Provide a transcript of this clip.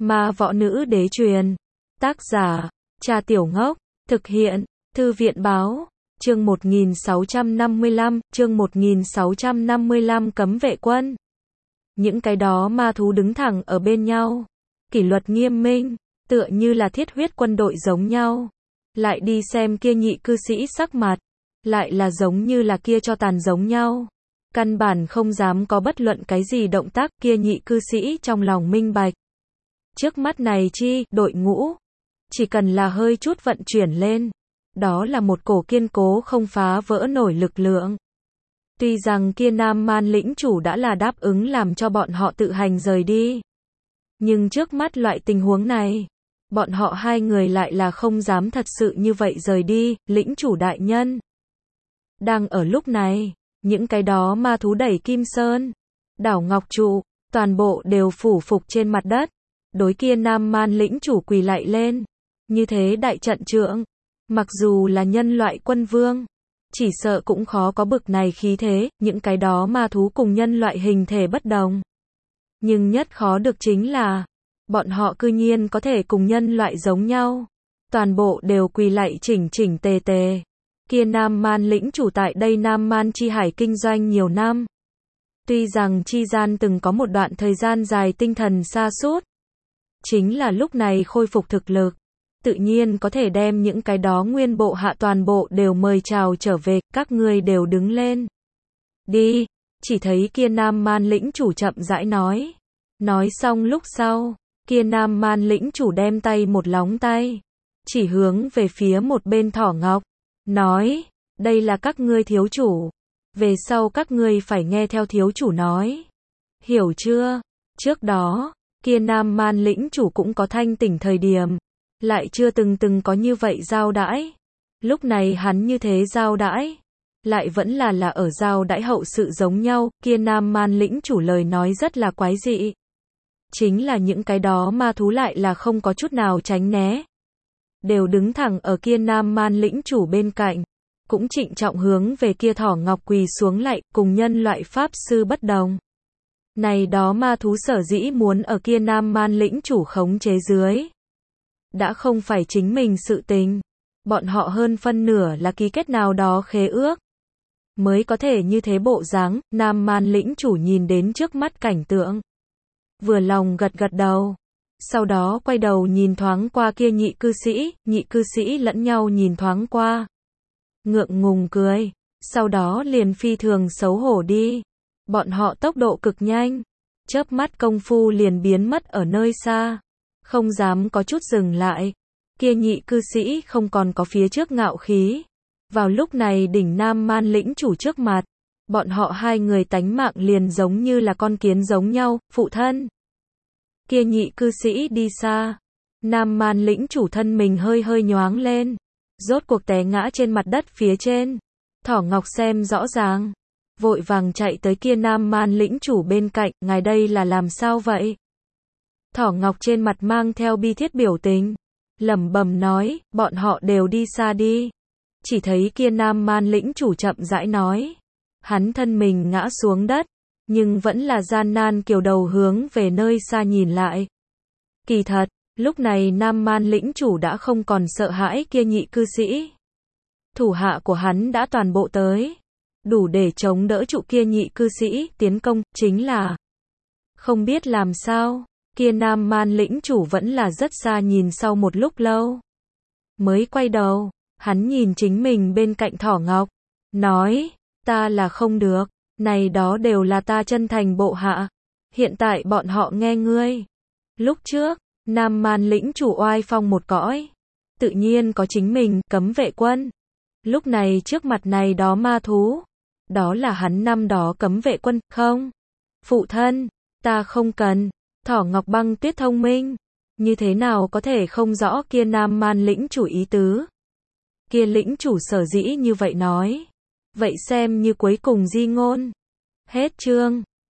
Ma Võ Nữ Đế truyền. Tác giả, Trà Tiểu Ngốc. Thực hiện, Thư viện báo. Chương 1655, Cấm Vệ Quân. Những cái đó ma thú đứng thẳng ở bên nhau. Kỷ luật nghiêm minh, tựa như là thiết huyết quân đội giống nhau. Lại đi xem kia nhị cư sĩ sắc mặt, lại là giống như là kia cho tàn giống nhau. Căn bản không dám có bất luận cái gì động tác, kia nhị cư sĩ trong lòng minh bạch. Trước mắt này đội ngũ, chỉ cần là hơi chút vận chuyển lên, đó là một cổ kiên cố không phá vỡ nổi lực lượng. Tuy rằng kia Nam Man lĩnh chủ đã là đáp ứng làm cho bọn họ tự hành rời đi, nhưng trước mắt loại tình huống này, bọn họ hai người lại là không dám thật sự như vậy rời đi. Lĩnh chủ đại nhân. Đang ở lúc này, những cái đó ma thú đẩy Kim Sơn, đảo Ngọc Trụ, toàn bộ đều phủ phục trên mặt đất, đối kia Nam Man lĩnh chủ quỳ lạy lên. Như thế đại trận trượng, mặc dù là nhân loại quân vương, chỉ sợ cũng khó có bực này khí thế. Những cái đó ma thú cùng nhân loại hình thể bất đồng, nhưng nhất khó được chính là, bọn họ cư nhiên có thể cùng nhân loại giống nhau, toàn bộ đều quỳ lạy chỉnh chỉnh tề tề. Kia Nam Man lĩnh chủ tại đây Nam Man chi hải kinh doanh nhiều năm, tuy rằng chi gian từng có một đoạn thời gian dài tinh thần sa sút, chính là lúc này khôi phục thực lực, tự nhiên có thể đem những cái đó nguyên bộ hạ toàn bộ đều mời chào trở về. Các ngươi đều đứng lên đi. Chỉ thấy kia Nam Man lĩnh chủ chậm rãi nói. Nói xong lúc sau, kia Nam Man lĩnh chủ đem tay một lóng tay, chỉ hướng về phía một bên Thỏ Ngọc, nói, đây là các ngươi thiếu chủ, về sau các ngươi phải nghe theo thiếu chủ nói, hiểu chưa? Trước đó, kia Nam Man lĩnh chủ cũng có thanh tỉnh thời điểm, lại chưa từng có như vậy giao đãi. Lúc này hắn như thế giao đãi, lại vẫn là ở giao đãi hậu sự giống nhau. Kia Nam Man lĩnh chủ lời nói rất là quái dị, chính là những cái đó ma thú lại là không có chút nào tránh né, đều đứng thẳng ở kia Nam Man lĩnh chủ bên cạnh, cũng trịnh trọng hướng về kia Thỏ Ngọc quỳ xuống lạy. Cùng nhân loại pháp sư bất đồng, này đó ma thú sở dĩ muốn ở kia Nam Man lĩnh chủ khống chế dưới, đã không phải chính mình sự tình, bọn họ hơn phân nửa là ký kết nào đó khế ước, mới có thể như thế bộ dáng. Nam Man lĩnh chủ nhìn đến trước mắt cảnh tượng, vừa lòng gật gật đầu, sau đó quay đầu nhìn thoáng qua kia nhị cư sĩ lẫn nhau nhìn thoáng qua, ngượng ngùng cười, sau đó liền phi thường xấu hổ đi. Bọn họ tốc độ cực nhanh, chớp mắt công phu liền biến mất ở nơi xa, không dám có chút dừng lại. Kia nhị cư sĩ không còn có phía trước ngạo khí, vào lúc này đỉnh Nam Man lĩnh chủ trước mặt, bọn họ hai người tánh mạng liền giống như là con kiến giống nhau. Phụ thân. Kia nhị cư sĩ đi xa, Nam Man lĩnh chủ thân mình hơi nhoáng lên, rốt cuộc té ngã trên mặt đất phía trên. Thỏ Ngọc xem rõ ràng, vội vàng chạy tới kia Nam Man lĩnh chủ bên cạnh. Ngài đây là làm sao vậy? Thỏ Ngọc trên mặt mang theo bi thiết biểu tình, lẩm bẩm nói, bọn họ đều đi xa đi. Chỉ thấy kia Nam Man lĩnh chủ chậm rãi nói, hắn thân mình ngã xuống đất, nhưng vẫn là gian nan kiều đầu hướng về nơi xa nhìn lại. Kỳ thật, lúc này Nam Man lĩnh chủ đã không còn sợ hãi kia nhị cư sĩ. Thủ hạ của hắn đã toàn bộ tới, đủ để chống đỡ trụ kia nhị cư sĩ tiến công. Chính là không biết làm sao, kia Nam Man lĩnh chủ vẫn là rất xa nhìn, sau một lúc lâu mới quay đầu, hắn nhìn chính mình bên cạnh Thỏ Ngọc, nói, ta là không được, này đó đều là ta chân thành bộ hạ, hiện tại bọn họ nghe ngươi. Lúc trước, Nam Man lĩnh chủ oai phong một cõi, tự nhiên có chính mình cấm vệ quân. Lúc này trước mặt này đó ma thú, đó là hắn năm đó cấm vệ quân. Không, phụ thân, ta không cần. Thỏ Ngọc Băng Tuyết thông minh, như thế nào có thể không rõ kia Nam Man lĩnh chủ ý tứ. Kia lĩnh chủ sở dĩ như vậy nói, vậy xem như cuối cùng di ngôn. Hết chương.